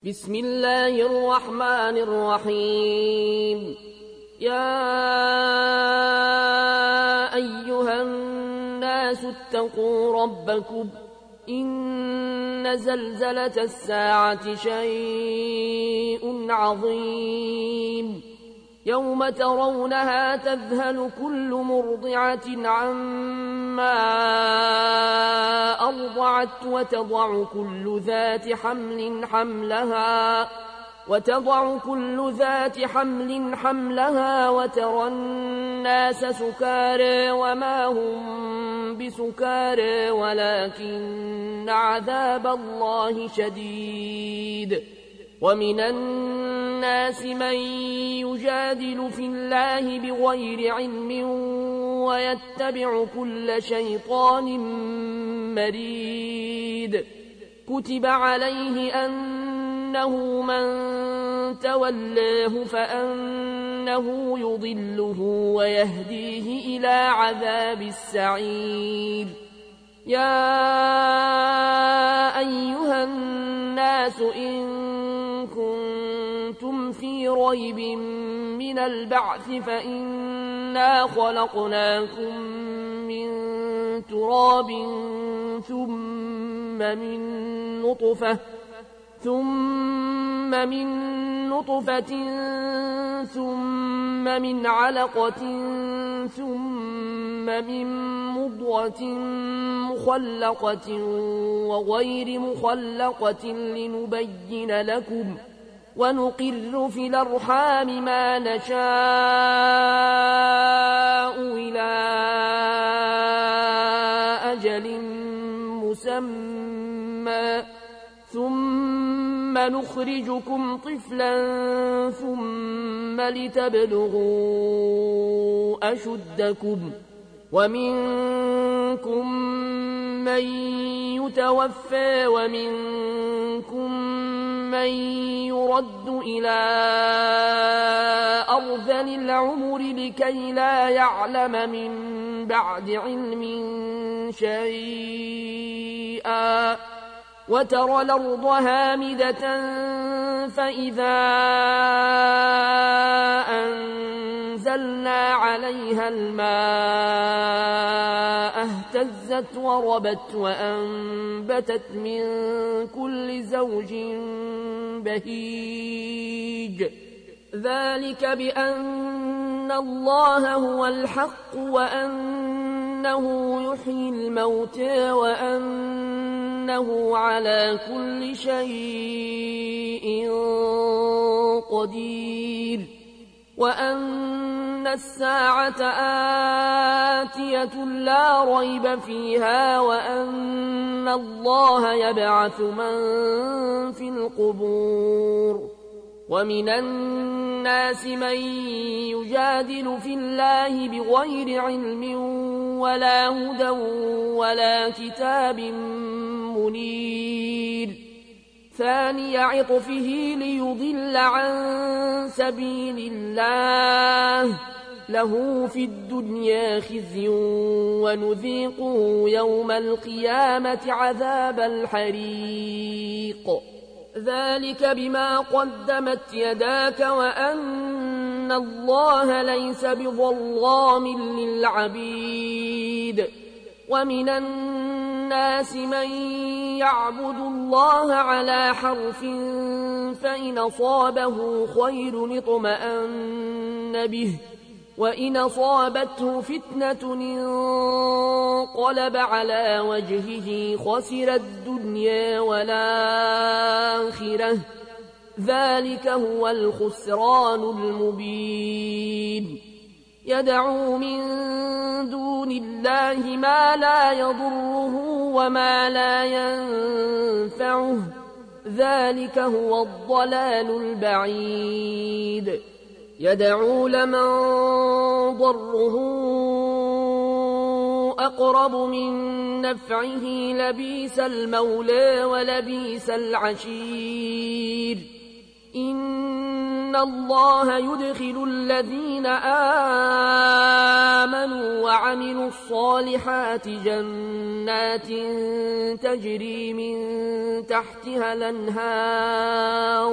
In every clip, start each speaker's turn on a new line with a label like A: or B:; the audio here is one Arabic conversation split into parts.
A: بسم الله الرحمن الرحيم. يا أيها الناس اتقوا ربكم إن زلزلة الساعة شيء عظيم يوم ترونها تذهل كل مرضعة عما أرضعت وتضع كل ذات حمل حملها وترى الناس سكارى وما هم بسكارى ولكن عذاب الله شديد. ومن الناس من يجادل في الله بغير علم ويتبع كل شيطان مريد. كتب عليه أنه من تولاه فأنه يضله ويهديه إلى عذاب السعير. يا أيها الناس إن كنتم في ريب من البعث فإنا خلقناكم من تراب ثم من نطفة ثم من علقة ثم من مضغة مخلقة وغير مخلقة لنبين لكم ونقر في الأرحام ما نشاء إلى أجل مسمى ثم نخرجكم طفلا ثم لتبلغوا أشدكم ومنكم من يتوفى ومنكم من يرد إلى أرذل العمر لكي لا يعلم من بعد علم شيئا. وترى الأرض هامدة فإذا أنزلنا عليها الماء اهتزت وربت وأنبتت من كل زوج بهيج. ذلك بأن الله هو الحق وأنه يحيي الموتى وأنه على كل شيء قدير وأن الساعة آتية لا ريب فيها وأن الله يبعث من في القبور. ومن الناس من يجادل في الله بغير علم ولا هدى ولا كتاب منير. ثاني عطفه ليضل عن سبيل الله له في الدنيا خزي ونذيقه يوم القيامة عذاب الحريق. ذلك بما قدمت يداك وأن الله ليس بظلام للعبيد. ومن الناس من يعبد الله على حرف فإن أصابه خير اطمأن به وإن أصابته فتنة انقلب على وجهه خسر الدنيا والآخرة. ذلك هو الخسران المبين. يدعو من دون الله ما لا يضره وما لا ينفعه. ذلك هو الضلال البعيد. يدعو لمن ضره أقرب من نفعه لبيس المولى ولبيس العشير. إن الله يدخل الذين آمنوا وعملوا الصالحات جنات تجري من تحتها الأنهار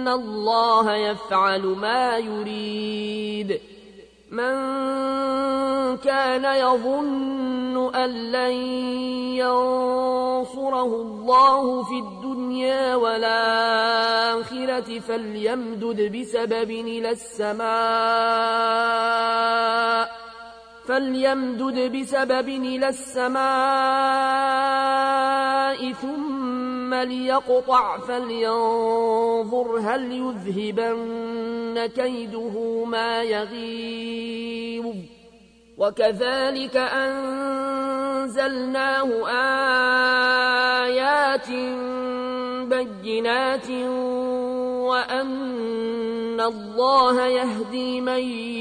A: إن الله يفعل ما يريد من كان يظن أن لن ينصره الله في الدنيا والآخرة فليمدد بسبب إلى السماء ثم ليقطع فلينظر هل يذهبن كيده ما يغيظ وكذلك أنزلناه آيات بينات وأن الله يهدي من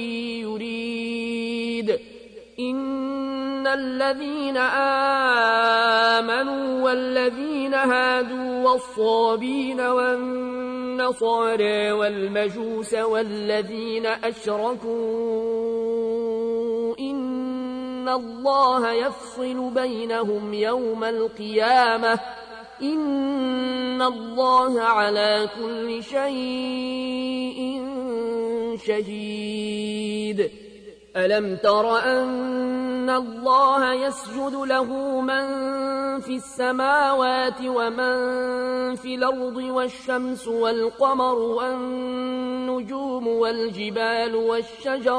A: يريد إن الذين آمنوا والذين هادوا والصابين والنصارى والمجوس والذين أشركوا إن الله يفصل بينهم يوم القيامة إن الله على كل شيء شهيد ألم تر أن الله يسجد له من في السماوات ومن في الأرض والشمس والقمر والنجوم والجبال والشجر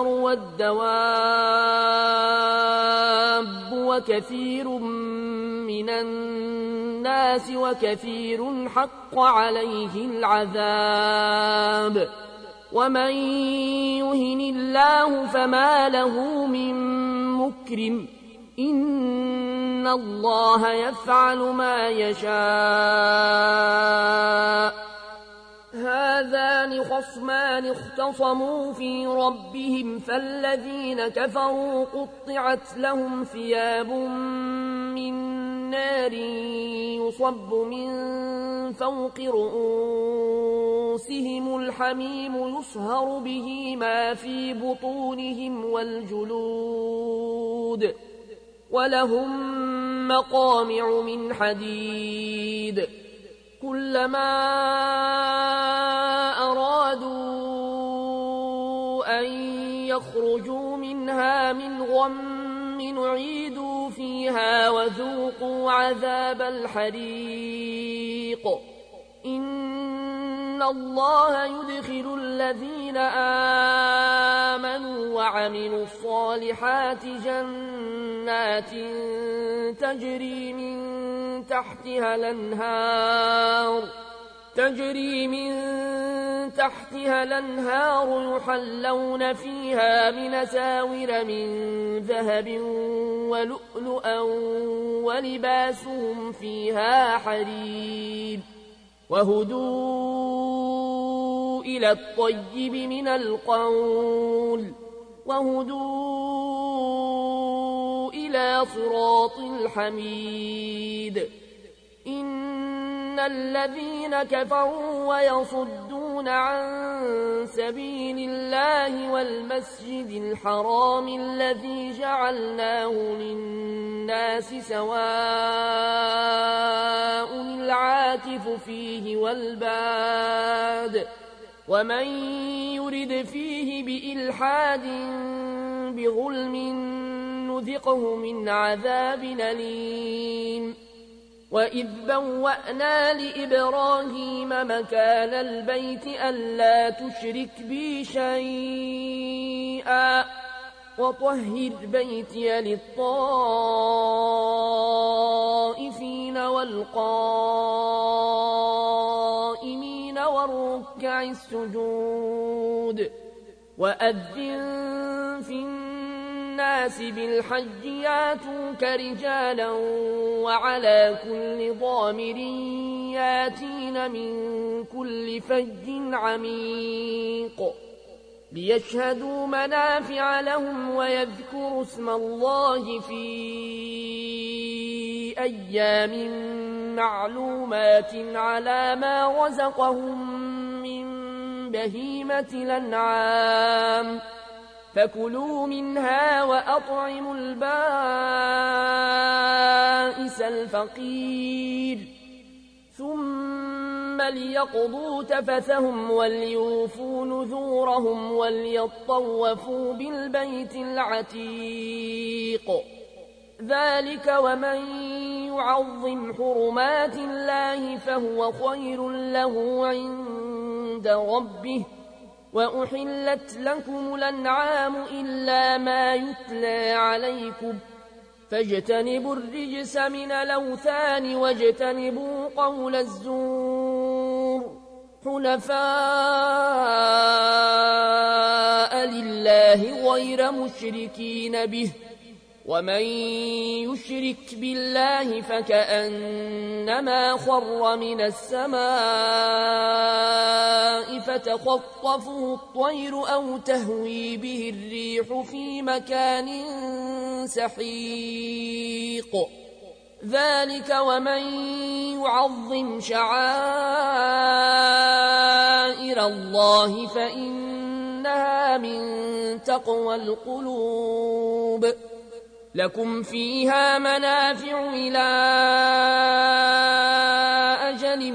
A: والدواب وكثير من الناس وكثير حق عليه العذاب ومن يهن الله فما له من مكرم إن الله يفعل ما يشاء هذان خصمان اختصموا في ربهم فالذين كفروا قطعت لهم ثياب من نار يصب من فوق رؤوسهم الحميم يصهر به ما في بطونهم والجلود ولهم مقامع من حديد كلما أرادوا أن يخرجوا منها من غم نعيدوا فيها وذوقوا عذاب الحريق إن الله يدخل الذين آمنوا وعملوا الصالحات جنات تجري من تحتها الأنهار يحلون فيها من أساور من ذهب ولؤلؤا ولباسهم فيها حرير وهدوا إلى الطيب من القول وهدوا إلى صراط الحميد إن الذين كفروا ويصدون عن سبيل الله والمسجد الحرام الذي جعلناه للناس سواء العاكف فيه والباد ومن يرد فيه بإلحاد بظلم نذقه من عذاب أليم وإذ بوأنا لإبراهيم مكان البيت ألا تشرك بي شيئا وطهر بيتي للطائفين والقائمين والركع السجود وأذن في الناس بالحج ياتوك رجالا وعلى كل ضامر ياتين من كل فج عميق ليشهدوا منافع لهم ويذكروا اسم الله في أيام معلومات على ما رزقهم من بهيمة الأنعام فكلوا منها وأطعموا البائس الفقير ثم فليقضوا تفثهم وليوفوا نذورهم وليطوفوا بالبيت العتيق. ذلك ومن يعظم حرمات الله فهو خير له عند ربه. وأحلت لكم الأنعام إلا ما يتلى عليكم فاجتنبوا الرجس من الأوثان واجتنبوا قول الزور حنفاء لله غير مشركين به. ومن يشرك بالله فكأنما خر من السماء فتخطفه الطير أو تهوي به الريح في مكان سحيق. ذلك ومن يعظم شعائر الله فإنها من تقوى القلوب. لكم فيها منافع إلى أجل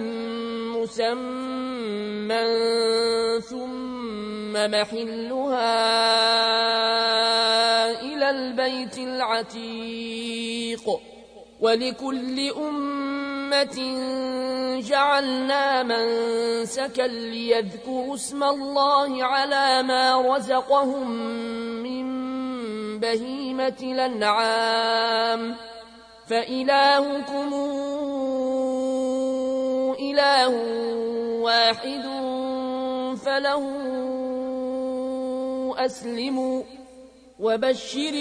A: مسمى ثم محلها إلى البيت العتيق. ولكل أمة جعلنا منسكا ليذكروا اسم الله على ما رزقهم من بهيمة الأنعام فإلهكم إله واحد فله أسلموا. وبشر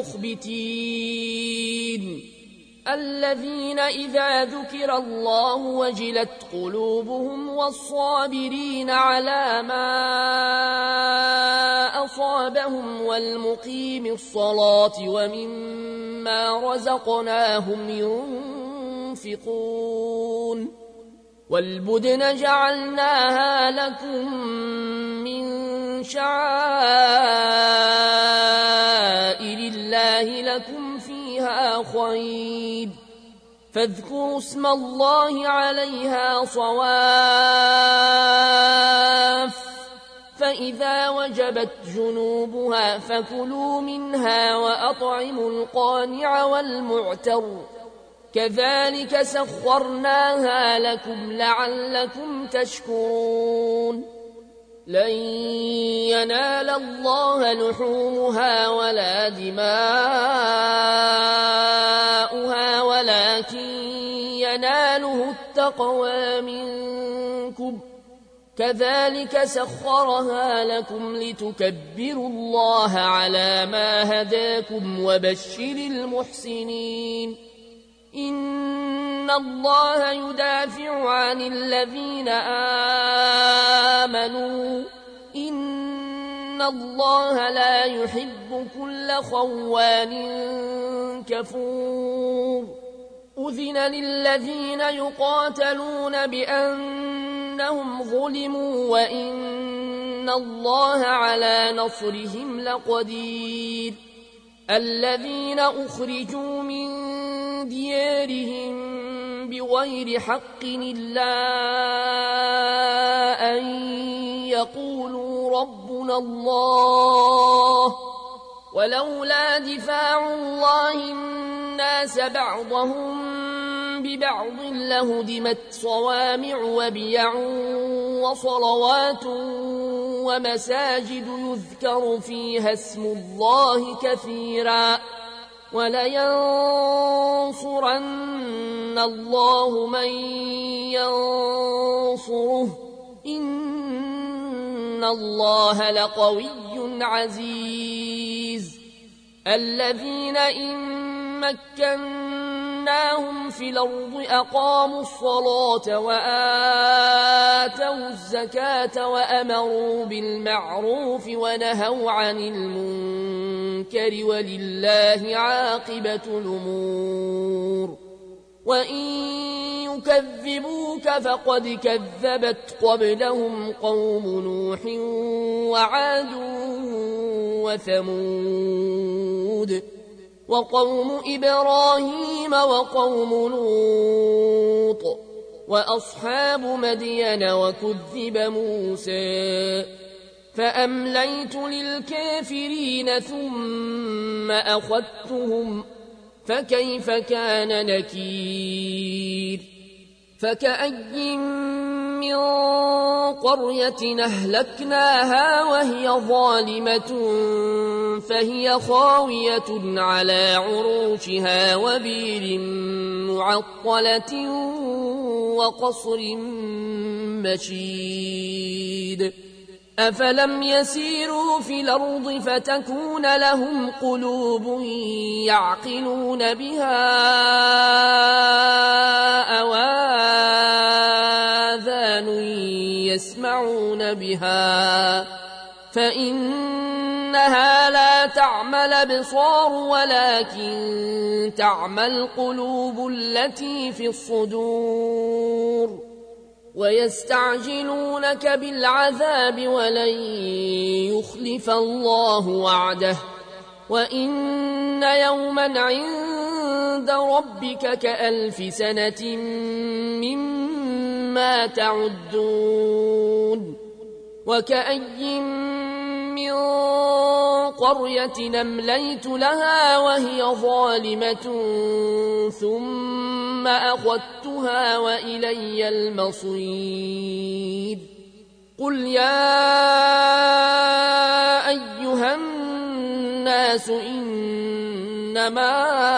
A: المخبتين الذين إذا ذكر الله وجلت قلوبهم والصابرين على ما أصابهم والمقيم الصلاة ومما رزقناهم ينفقون. والبدن جعلناها لكم من شعائر الله لكم فيها خير فاذكروا اسم الله عليها صواف. فإذا وجبت جنوبها فكلوا منها وأطعموا القانع والمعتر كذلك سخرناها لكم لعلكم تشكرون. لن ينال الله لحومها ولا دماؤها ولكن يناله التقوى منكم كذلك سخرها لكم لتكبروا الله على ما هداكم وبشر المحسنين. إن الله يدافع عن الذين آمنوا إن الله لا يحب كل خوان كفور. أذن للذين يقاتلون بأنهم ظلموا وإن الله على نصرهم لقدير. الذين أخرجوا من ديارهم بغير حق إلا أن يقولوا ربنا الله ولولا دفاع الله الناس بعضهم ببعض لهدمت صوامع وبيع وصلوات ومساجد يذكر فيها اسم الله كثيرا ولينصرن الله من ينصره إن الله لقوي عزيز. الذين إن مكناهم في الأرض أقاموا الصلاة وآتوا الزكاة وأمروا بالمعروف ونهوا عن المنكر ولله عاقبة الأمور. وإن يكذبوك فقد كذبت قبلهم قوم نوح وعاد وثمود وقوم إبراهيم وقوم لوط وأصحاب مدين وكذب موسى فأمليت للكافرين ثم أخذتهم فكيف كان نكير فكأي من قرية أهلكناها وهي ظالمة فهي خاوية على عروشها وبير معطلة وقصر مشيد أفلم يسيروا في الأرض فتكون لهم قلوب يعقلون بها أو آذان يسمعون بها فإنها لا تعمى الأبصار ولكن تعمى القلوب التي في الصدور ويستعجلونك بالعذاب ولن يخلف الله وعده وإن يوما عند ربك كألف سنة مما تعدون وكأي من قرية أمليت لها وهي ظالمة ثم أخذتها وإلي المصير قل يا أيها الناس إنما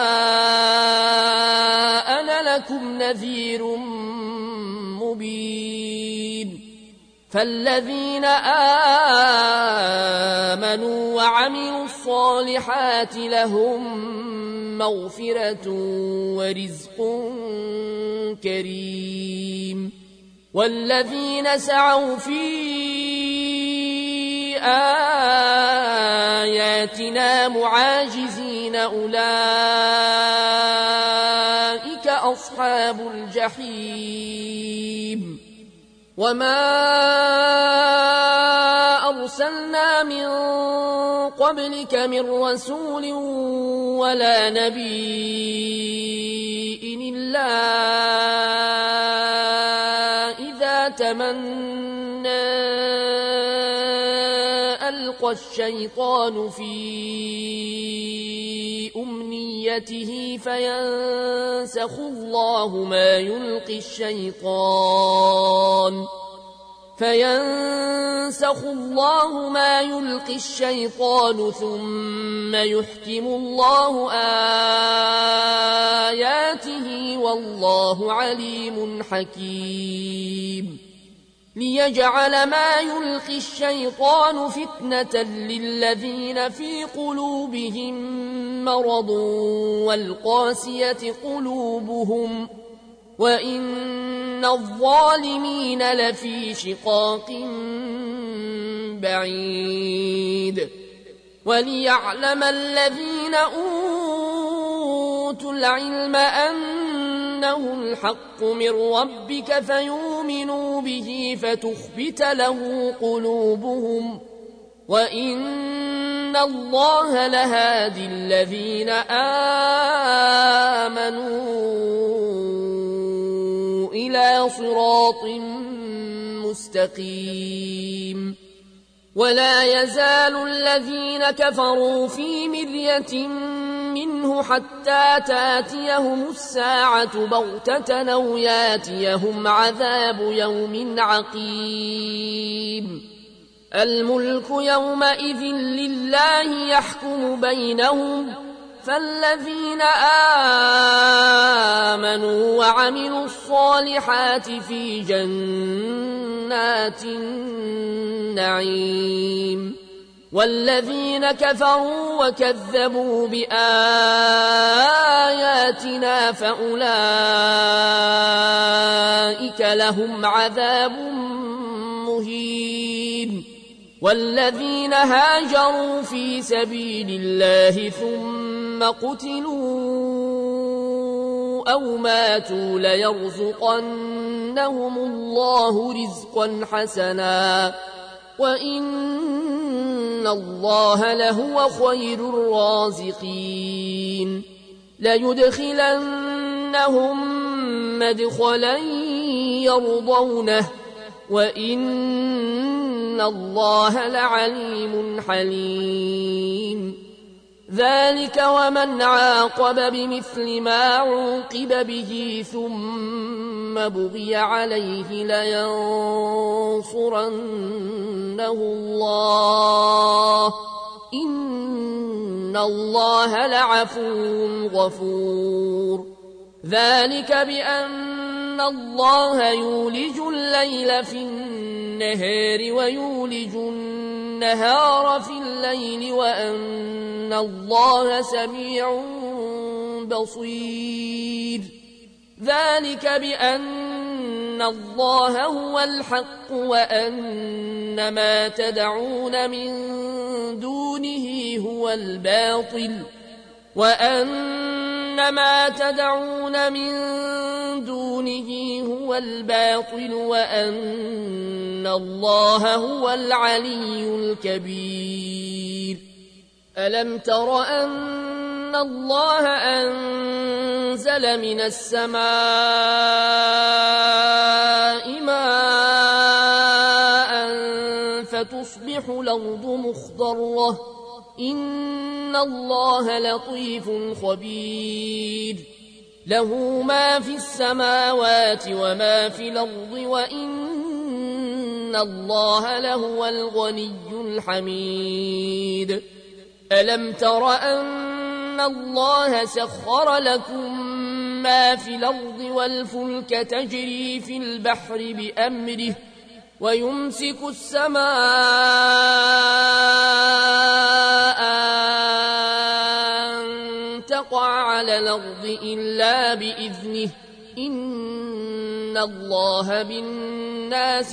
A: أنا لكم نذير مبين فالذين آمنوا وعملوا الصالحات لهم مغفرة ورزق كريم والذين سعوا في آياتنا معاجزين أولئك أصحاب الجحيم وما أرسلنا من قبلك من رسول ولا نبي إلا إذا تمنى ألقى الشيطان في أمنيته فينسخ الله ما يلقي الشيطان ثم يحكم الله آياته والله عليم حكيم ليجعل ما يلقي الشيطان فتنة للذين في قلوبهم مرض والقاسية قلوبهم وإن الظالمين لفي شقاق بعيد وليعلم الذين أوتوا العلم أنه الحق من ربك فيؤمنوا به فتخبت له قلوبهم وإن الله لهادي الذين آمنوا إلى صراط مستقيم ولا يزال الذين كفروا في مرية منه حتى تاتيهم الساعة بغتة أو ياتيهم عذاب يوم عقيم الملك يومئذ لله يحكم بينهم فالذين آمنوا وعملوا الصالحات في جنات النعيم والذين كفروا وكذبوا بآياتنا فأولئك لهم عذاب مهين والذين هاجروا في سبيل الله ثم قتلوا أو ماتوا ليرزقنهم الله رزقا حسنا وإن الله لهو خير الرازقين ليدخلنهم مدخلا يرضونه وإن الله لعليم حليم. ذلك ومن عاقب بمثل ما عوقب به ثم بغي عليه لينصرنه الله إن الله لعفو غفور. ذلك بأن الله يولج الليل في النهار ويولج النهار في الليل وأن الله سميع بصير. ذلك بأن الله هو الحق وأن ما تدعون من دونه هو الباطل وأن الله هو العلي الكبير. ألم تر أن الله أنزل من السماء ماء فتصبح الأرض مخضرة إن الله لطيف خبير. له ما في السماوات وما في الأرض وإن الله لهو الغني الحميد. ألم تر أن الله سخر لكم ما في الأرض والفلك تجري في البحر بأمره ويمسك السماء أن تقع على الأرض إلا بإذنه إن الله بالناس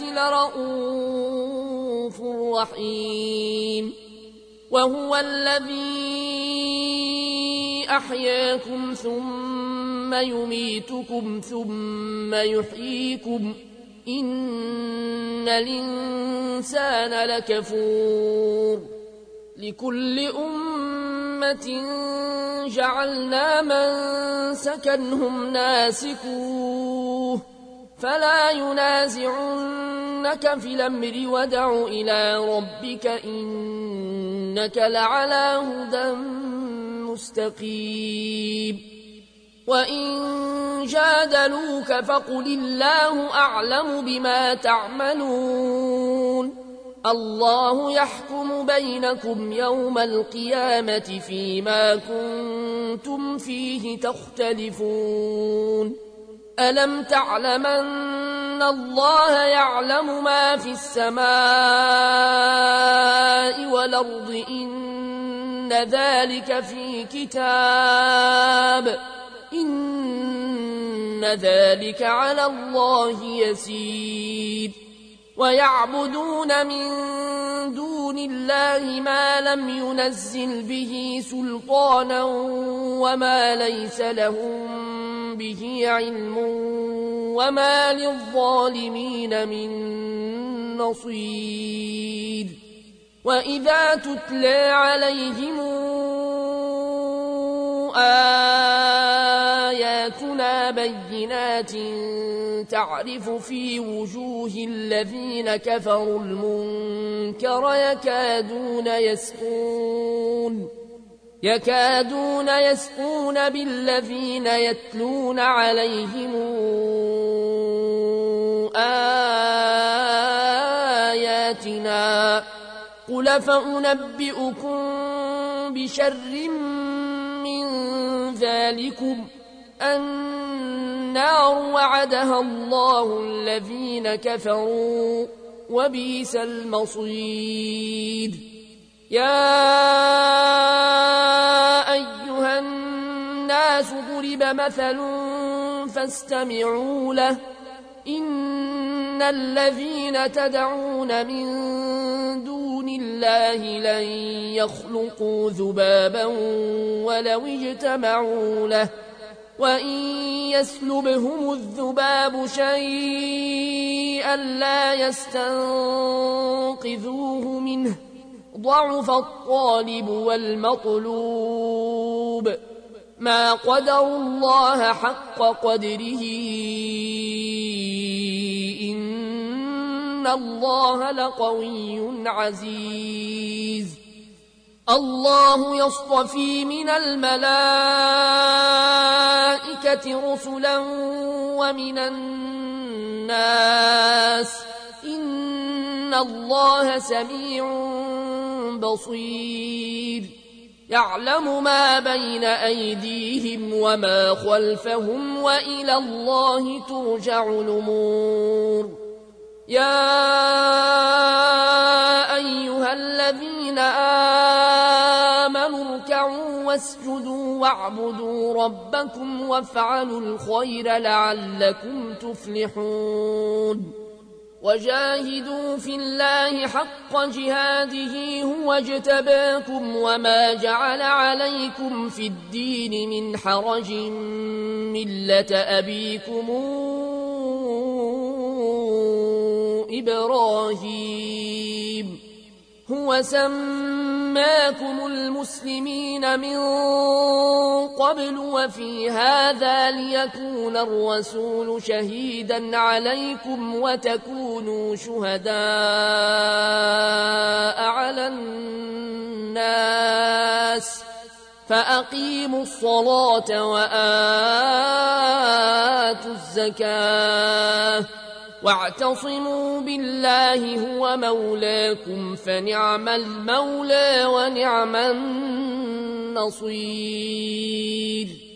A: لرؤوف رحيم. وهو الذي أحياكم ثم يميتكم ثم يحييكم إن الإنسان لكفور. لكل أمة جعلنا منسكا هم ناسكوه فلا ينازعنك في الأمر وادع إلى ربك إنك لعلى هدى مستقيم. وإن جادلوك فقل الله أعلم بما تعملون الله يحكم بينكم يوم القيامة فيما كنتم فيه تختلفون. ألم تعلم أن الله يعلم ما في السماء والأرض إن ذلك في كتاب إن ذلك على الله يسير. ويعبدون من دون الله ما لم ينزل به سلطانا وما ليس لهم به علم وما للظالمين من نصير. وإذا تتلى عليهم آياتنا بينات تعرف في وجوه الذين كفروا المنكر يكادون يسقون بالذين يتلون عليهم آياتنا قل فأنبئكم بشر من ذلكم النار وعدها الله الذين كفروا وبئس المصير. يا أيها الناس ضرب مثل فاستمعوا له إن الذين تدعون من دون الله لن يخلقوا ذبابا ولو اجتمعوا له وإن يسلبهم الذباب شيئا لا يستنقذوه منه ضعف الطالب والمطلوب ما قدروا الله حق قدره إن الله لقوي عزيز الله يصطفي من الملائكة رسلا ومن الناس إن الله سميع بصير يعلم ما بين أيديهم وما خلفهم وإلى الله ترجع الأمور يا أيها الذين آمنوا اركعوا واسجدوا واعبدوا ربكم وافعلوا الخير لعلكم تفلحون وجاهدوا في الله حق جهاده هو اجتباكم وما جعل عليكم في الدين من حرج ملة أبيكم إبراهيم هو سماكم المسلمين من قبل وفي هذا ليكون الرسول شهيدا عليكم وتكونوا شهداء على الناس فأقيموا الصلاة وآتوا الزكاة واعتصموا بالله هو مولاكم فنعم المولى ونعم النصير